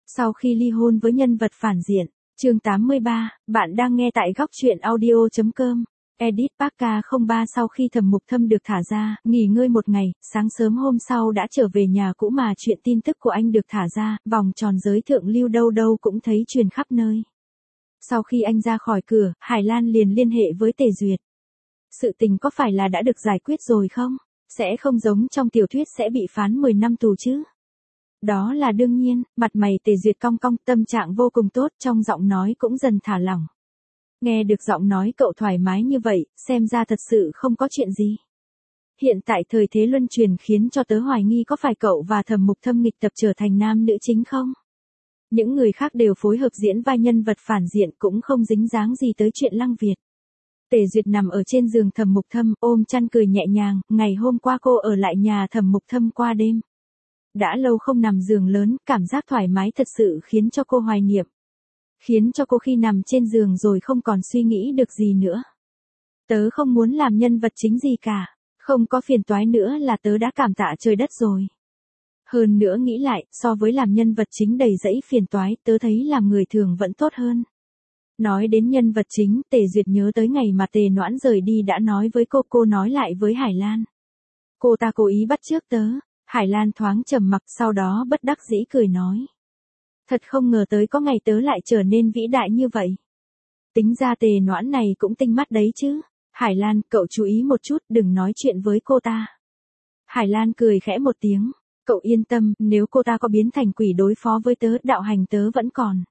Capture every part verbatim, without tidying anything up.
Sau khi ly hôn với nhân vật phản diện, chương tám mươi ba, bạn đang nghe tại góc truyện audio chấm com. Edit Park không ba sau khi Thẩm Mục Thâm được thả ra, nghỉ ngơi một ngày, sáng sớm hôm sau đã trở về nhà cũ mà chuyện tin tức của anh được thả ra, vòng tròn giới thượng lưu đâu đâu cũng thấy truyền khắp nơi. Sau khi anh ra khỏi cửa, Hải Lan liền liên hệ với Tề Duyệt. Sự tình có phải là đã được giải quyết rồi không? Sẽ không giống trong tiểu thuyết sẽ bị phán mười năm tù chứ? Đó là đương nhiên, mặt mày Tề Duyệt cong cong, tâm trạng vô cùng tốt, trong giọng nói cũng dần thả lỏng. Nghe được giọng nói cậu thoải mái như vậy, xem ra thật sự không có chuyện gì. Hiện tại thời thế luân chuyển khiến cho tớ hoài nghi có phải cậu và Thẩm Mục Thâm nghịch tập trở thành nam nữ chính không? Những người khác đều phối hợp diễn vai nhân vật phản diện cũng không dính dáng gì tới chuyện Lăng Việt. Tề Duyệt nằm ở trên giường Thẩm Mục Thâm, ôm chăn cười nhẹ nhàng, ngày hôm qua cô ở lại nhà Thẩm Mục Thâm qua đêm. Đã lâu không nằm giường lớn, cảm giác thoải mái thật sự khiến cho cô hoài niệm. Khiến cho cô khi nằm trên giường rồi không còn suy nghĩ được gì nữa. Tớ không muốn làm nhân vật chính gì cả, không có phiền toái nữa là tớ đã cảm tạ trời đất rồi. Hơn nữa nghĩ lại, so với làm nhân vật chính đầy rẫy phiền toái, tớ thấy làm người thường vẫn tốt hơn. Nói đến nhân vật chính, Tề Duyệt nhớ tới ngày mà Tề Noãn rời đi đã nói với cô, cô nói lại với Hải Lan. Cô ta cố ý bắt chước tớ. Hải Lan thoáng trầm mặc, sau đó bất đắc dĩ cười nói. Thật không ngờ tới có ngày tớ lại trở nên vĩ đại như vậy. Tính ra Tề Noãn này cũng tinh mắt đấy chứ. Hải Lan, cậu chú ý một chút, đừng nói chuyện với cô ta. Hải Lan cười khẽ một tiếng. Cậu yên tâm, nếu cô ta có biến thành quỷ đối phó với tớ, đạo hành tớ vẫn còn.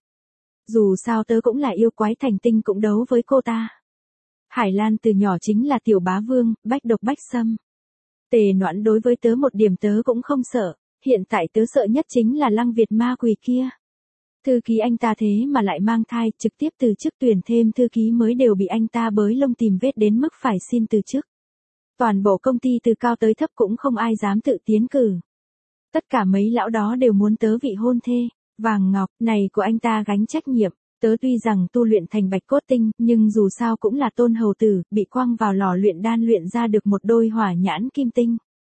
Dù sao tớ cũng là yêu quái thành tinh cũng đấu với cô ta. Hải Lan từ nhỏ chính là tiểu bá vương, bách độc bách xâm. Tề Noãn đối với tớ một điểm tớ cũng không sợ, hiện tại tớ sợ nhất chính là Lăng Việt ma quỷ kia. Thư ký anh ta thế mà lại mang thai, trực tiếp từ chức, tuyển thêm thư ký mới đều bị anh ta bới lông tìm vết đến mức phải xin từ chức. Toàn bộ công ty từ cao tới thấp cũng không ai dám tự tiến cử. Tất cả mấy lão đó đều muốn tớ vị hôn thê, vàng ngọc này của anh ta gánh trách nhiệm. Tớ tuy rằng tu luyện thành bạch cốt tinh, nhưng dù sao cũng là tôn hầu tử, bị quăng vào lò luyện đan luyện ra được một đôi hỏa nhãn kim tinh.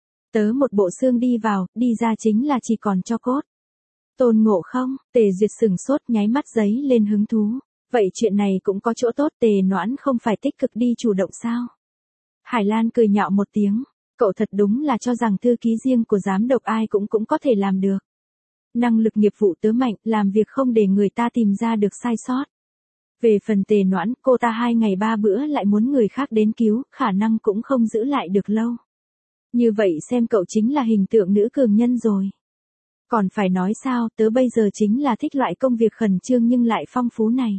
Tớ một bộ xương đi vào, đi ra chính là chỉ còn cho cốt. Tôn Ngộ Không, Tề Duyệt sừng sốt, nháy mắt giấy lên hứng thú. Vậy chuyện này cũng có chỗ tốt, Tề Noãn không phải tích cực đi chủ động sao? Hải Lan cười nhạo một tiếng, cậu thật đúng là cho rằng thư ký riêng của giám đốc ai cũng cũng có thể làm được. Năng lực nghiệp vụ tớ mạnh, làm việc không để người ta tìm ra được sai sót. Về phần Tề Noãn, cô ta hai ngày ba bữa lại muốn người khác đến cứu, khả năng cũng không giữ lại được lâu. Như vậy xem cậu chính là hình tượng nữ cường nhân rồi. Còn phải nói sao, tớ bây giờ chính là thích loại công việc khẩn trương nhưng lại phong phú này.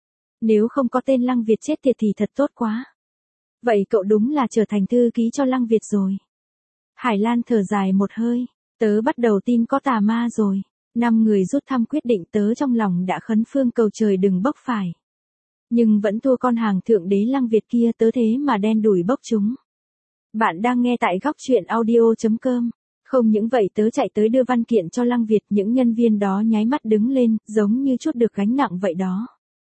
Nếu không có tên Lăng Việt chết tiệt thì thật tốt quá. Vậy cậu đúng là trở thành thư ký cho Lăng Việt rồi. Hải Lan thở dài một hơi. Tớ bắt đầu tin có tà ma rồi. Năm người rút thăm quyết định, tớ trong lòng đã khấn phương cầu trời đừng bốc phải. Nhưng vẫn thua con hàng thượng đế Lăng Việt kia, tớ thế mà đen đủi bốc chúng. Bạn đang nghe tại góc truyện audio chấm com. Không những vậy tớ chạy tới đưa văn kiện cho Lăng Việt, những nhân viên đó nháy mắt đứng lên, giống như chút được gánh nặng vậy đó.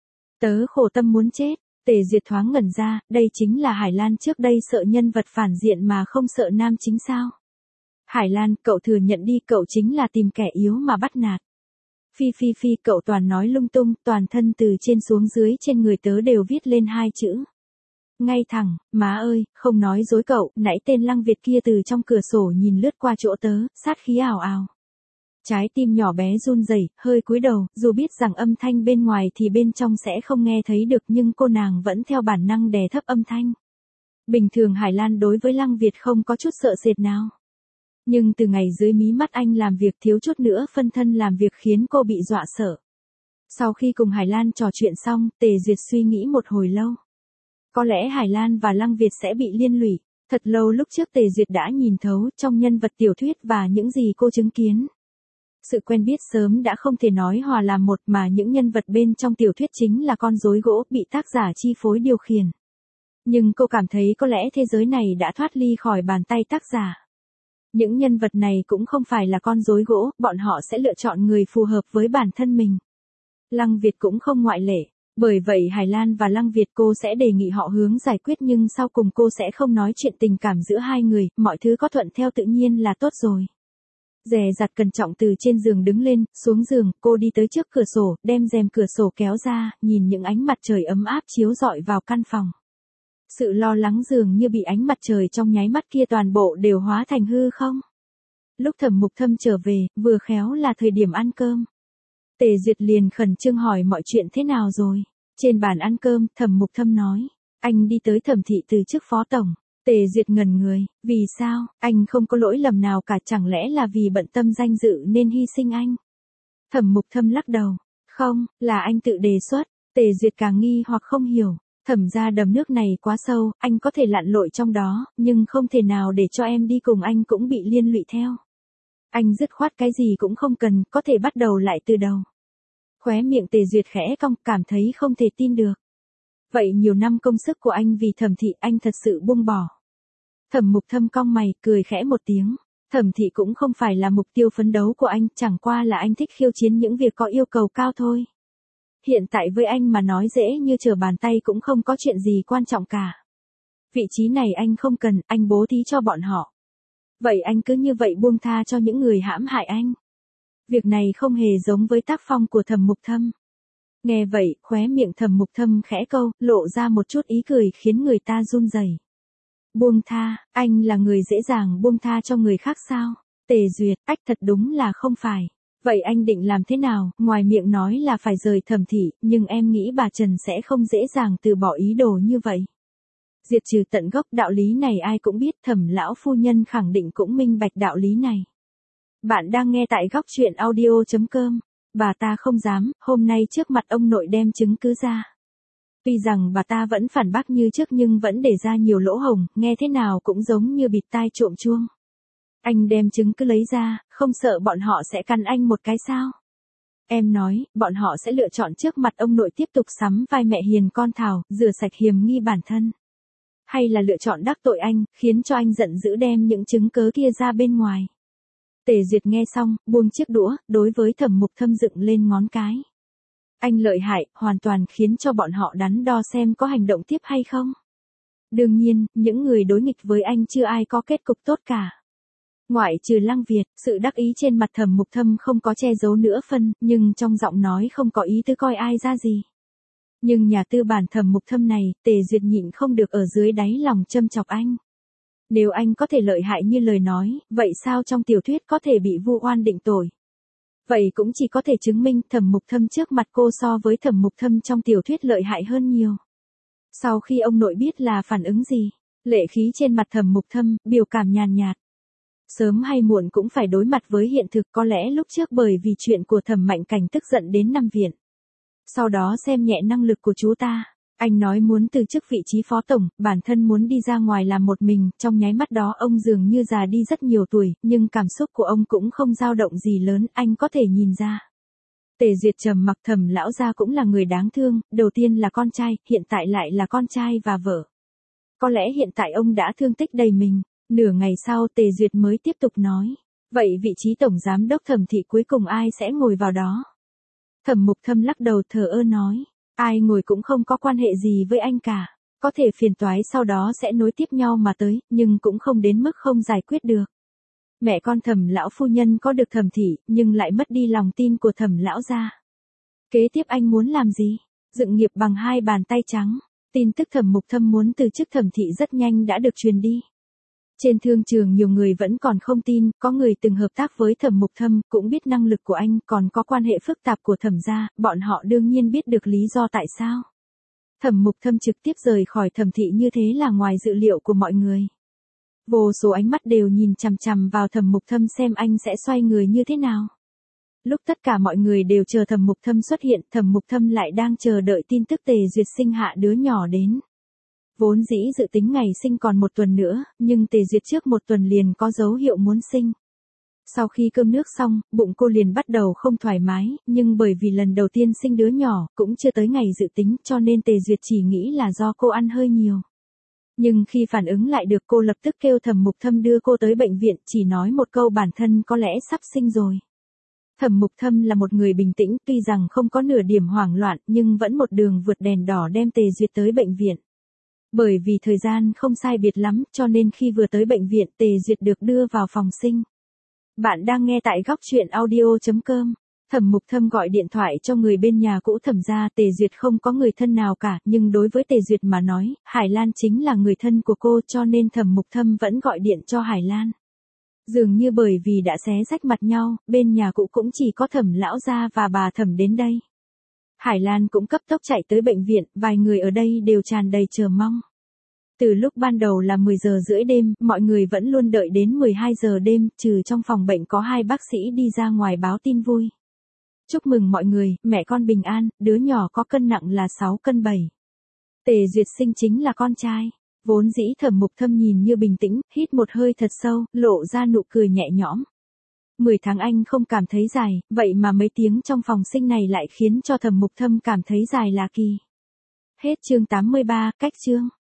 Tớ khổ tâm muốn chết. Tề Duyệt thoáng ngẩn ra, đây chính là Hải Lan trước đây sợ nhân vật phản diện mà không sợ nam chính sao? Hải Lan, cậu thừa nhận đi, cậu chính là tìm kẻ yếu mà bắt nạt. Phi phi phi, cậu toàn nói lung tung, toàn thân từ trên xuống dưới trên người tớ đều viết lên hai chữ. Ngay thẳng, má ơi, không nói dối cậu, nãy tên Lăng Việt kia từ trong cửa sổ nhìn lướt qua chỗ tớ, sát khí ào ào. Trái tim nhỏ bé run rẩy, hơi cúi đầu, dù biết rằng âm thanh bên ngoài thì bên trong sẽ không nghe thấy được nhưng cô nàng vẫn theo bản năng đè thấp âm thanh. Bình thường Hải Lan đối với Lăng Việt không có chút sợ sệt nào. Nhưng từ ngày dưới mí mắt anh làm việc thiếu chút nữa phân thân làm việc khiến cô bị dọa sợ. Sau khi cùng Hải Lan trò chuyện xong, Tề Duyệt suy nghĩ một hồi lâu. Có lẽ Hải Lan và Lăng Việt sẽ bị liên lụy. Thật lâu lúc trước Tề Duyệt đã nhìn thấu trong nhân vật tiểu thuyết và những gì cô chứng kiến. Sự quen biết sớm đã không thể nói hòa làm một, mà những nhân vật bên trong tiểu thuyết chính là con rối gỗ bị tác giả chi phối điều khiển. Nhưng cô cảm thấy có lẽ thế giới này đã thoát ly khỏi bàn tay tác giả. Những nhân vật này cũng không phải là con rối gỗ, bọn họ sẽ lựa chọn người phù hợp với bản thân mình. Lăng Việt cũng không ngoại lệ. Bởi vậy Hải Lan và Lăng Việt cô sẽ đề nghị họ hướng giải quyết nhưng sau cùng cô sẽ không nói chuyện tình cảm giữa hai người, mọi thứ có thuận theo tự nhiên là tốt rồi. Dè dặt cẩn trọng từ trên giường đứng lên, xuống giường, cô đi tới trước cửa sổ, đem rèm cửa sổ kéo ra, nhìn những ánh mặt trời ấm áp chiếu rọi vào căn phòng. Sự lo lắng dường như bị ánh mặt trời trong nháy mắt kia toàn bộ đều hóa thành hư không. Lúc Thẩm Mục Thâm trở về, vừa khéo là thời điểm ăn cơm. Tề Duyệt liền khẩn trương hỏi mọi chuyện thế nào rồi. Trên bàn ăn cơm, Thẩm Mục Thâm nói, anh đi tới Thẩm thị từ chức phó tổng. Tề Duyệt ngẩn người, vì sao, anh không có lỗi lầm nào cả, chẳng lẽ là vì bận tâm danh dự nên hy sinh anh? Thẩm Mục Thâm lắc đầu, không, là anh tự đề xuất. Tề Duyệt càng nghi hoặc không hiểu, Thẩm gia đầm nước này quá sâu, anh có thể lặn lội trong đó, nhưng không thể nào để cho em đi cùng anh cũng bị liên lụy theo. Anh dứt khoát cái gì cũng không cần, có thể bắt đầu lại từ đầu. Khóe miệng Tề Duyệt khẽ cong, cảm thấy không thể tin được. Vậy nhiều năm công sức của anh vì Thẩm thị anh thật sự buông bỏ. Thẩm Mục Thâm cong mày, cười khẽ một tiếng. Thẩm thị cũng không phải là mục tiêu phấn đấu của anh, chẳng qua là anh thích khiêu chiến những việc có yêu cầu cao thôi. Hiện tại với anh mà nói dễ như trở bàn tay, cũng không có chuyện gì quan trọng cả. Vị trí này anh không cần, anh bố thí cho bọn họ. Vậy anh cứ như vậy buông tha cho những người hãm hại anh. Việc này không hề giống với tác phong của Thẩm Mục Thâm. Nghe vậy, khóe miệng Thẩm Mục Thâm khẽ câu, lộ ra một chút ý cười khiến người ta run rẩy. Buông tha, anh là người dễ dàng buông tha cho người khác sao? Tề Duyệt, ách, thật đúng là không phải. Vậy anh định làm thế nào? Ngoài miệng nói là phải rời Thẩm thị, nhưng em nghĩ bà Trần sẽ không dễ dàng từ bỏ ý đồ như vậy. Diệt trừ tận gốc, đạo lý này ai cũng biết, Thẩm lão phu nhân khẳng định cũng minh bạch đạo lý này. Bạn đang nghe tại góc truyện audio chấm com. Bà ta không dám, hôm nay trước mặt ông nội đem chứng cứ ra. Tuy rằng bà ta vẫn phản bác như trước nhưng vẫn để ra nhiều lỗ hổng, nghe thế nào cũng giống như bịt tai trộm chuông. Anh đem chứng cứ lấy ra, không sợ bọn họ sẽ căn anh một cái sao? Em nói, bọn họ sẽ lựa chọn trước mặt ông nội tiếp tục sắm vai mẹ hiền con thảo, rửa sạch hiềm nghi bản thân. Hay là lựa chọn đắc tội anh, khiến cho anh giận dữ đem những chứng cớ kia ra bên ngoài. Tề Duyệt nghe xong, buông chiếc đũa, đối với Thẩm Mục Thâm dựng lên ngón cái. Anh lợi hại, hoàn toàn khiến cho bọn họ đắn đo xem có hành động tiếp hay không. Đương nhiên, những người đối nghịch với anh chưa ai có kết cục tốt cả. Ngoại trừ Lăng Việt, sự đắc ý trên mặt Thẩm Mục Thâm không có che giấu nữa phân, nhưng trong giọng nói không có ý tứ coi ai ra gì. Nhưng nhà tư bản Thẩm Mục Thâm này, Tề Duyệt nhịn không được ở dưới đáy lòng châm chọc anh. Nếu anh có thể lợi hại như lời nói, vậy sao trong tiểu thuyết có thể bị vu oan định tội? Vậy cũng chỉ có thể chứng minh Thẩm Mục Thâm trước mặt cô so với Thẩm Mục Thâm trong tiểu thuyết lợi hại hơn nhiều. Sau khi ông nội biết là phản ứng gì, lệ khí trên mặt Thẩm Mục Thâm, biểu cảm nhàn nhạt. Sớm hay muộn cũng phải đối mặt với hiện thực, có lẽ lúc trước bởi vì chuyện của Thẩm Mạnh Cảnh tức giận đến nằm viện. Sau đó xem nhẹ năng lực của chú ta. Anh nói muốn từ chức vị trí phó tổng, bản thân muốn đi ra ngoài làm một mình, trong nháy mắt đó ông dường như già đi rất nhiều tuổi, nhưng cảm xúc của ông cũng không dao động gì lớn, anh có thể nhìn ra. Tề Duyệt trầm mặc, Thẩm lão gia cũng là người đáng thương, đầu tiên là con trai, hiện tại lại là con trai và vợ. Có lẽ hiện tại ông đã thương tích đầy mình. Nửa ngày sau Tề Duyệt mới tiếp tục nói, vậy vị trí tổng giám đốc Thẩm thị cuối cùng ai sẽ ngồi vào đó? Thẩm Mục Thâm lắc đầu thờ ơ nói, ai ngồi cũng không có quan hệ gì với anh cả, có thể phiền toái sau đó sẽ nối tiếp nhau mà tới, nhưng cũng không đến mức không giải quyết được. Mẹ con Thẩm lão phu nhân có được Thẩm thị, nhưng lại mất đi lòng tin của Thẩm lão gia. Kế tiếp anh muốn làm gì? Dựng nghiệp bằng hai bàn tay trắng. Tin tức Thẩm Mục Thâm muốn từ chức Thẩm thị rất nhanh đã được truyền đi. Trên thương trường nhiều người vẫn còn không tin, có người từng hợp tác với Thẩm Mục Thâm, cũng biết năng lực của anh, còn có quan hệ phức tạp của Thẩm gia, bọn họ đương nhiên biết được lý do tại sao. Thẩm Mục Thâm trực tiếp rời khỏi Thẩm thị như thế là ngoài dự liệu của mọi người. Vô số ánh mắt đều nhìn chằm chằm vào Thẩm Mục Thâm xem anh sẽ xoay người như thế nào. Lúc tất cả mọi người đều chờ Thẩm Mục Thâm xuất hiện, Thẩm Mục Thâm lại đang chờ đợi tin tức Tề Duyệt sinh hạ đứa nhỏ đến. Vốn dĩ dự tính ngày sinh còn một tuần nữa, nhưng Tề Duyệt trước một tuần liền có dấu hiệu muốn sinh. Sau khi cơm nước xong, bụng cô liền bắt đầu không thoải mái, nhưng bởi vì lần đầu tiên sinh đứa nhỏ, cũng chưa tới ngày dự tính cho nên Tề Duyệt chỉ nghĩ là do cô ăn hơi nhiều. Nhưng khi phản ứng lại được cô lập tức kêu Thẩm Mục Thâm đưa cô tới bệnh viện, chỉ nói một câu bản thân có lẽ sắp sinh rồi. Thẩm Mục Thâm là một người bình tĩnh, tuy rằng không có nửa điểm hoảng loạn, nhưng vẫn một đường vượt đèn đỏ đem Tề Duyệt tới bệnh viện. Bởi vì thời gian không sai biệt lắm, cho nên khi vừa tới bệnh viện, Tề Duyệt được đưa vào phòng sinh. Bạn đang nghe tại góc chuyện audio chấm com. Thẩm Mục Thâm gọi điện thoại cho người bên nhà cũ Thẩm gia. Tề Duyệt không có người thân nào cả, nhưng đối với Tề Duyệt mà nói, Hải Lan chính là người thân của cô, cho nên Thẩm Mục Thâm vẫn gọi điện cho Hải Lan. Dường như bởi vì đã xé rách mặt nhau, bên nhà cũ cũng chỉ có Thẩm lão gia và bà Thẩm đến đây. Hải Lan cũng cấp tốc chạy tới bệnh viện, vài người ở đây đều tràn đầy chờ mong. Từ lúc ban đầu là mười giờ rưỡi đêm, mọi người vẫn luôn đợi đến mười hai giờ đêm, trừ trong phòng bệnh có hai bác sĩ đi ra ngoài báo tin vui. Chúc mừng mọi người, mẹ con bình an, đứa nhỏ có cân nặng là sáu cân bảy. Tề Duyệt sinh chính là con trai. Vốn dĩ Thẩm Mục Thâm nhìn như bình tĩnh, hít một hơi thật sâu, lộ ra nụ cười nhẹ nhõm. mười tháng anh không cảm thấy dài, vậy mà mấy tiếng trong phòng sinh này lại khiến cho Thẩm Mục Thâm cảm thấy dài là kỳ. Hết chương tám mươi ba, cách chương.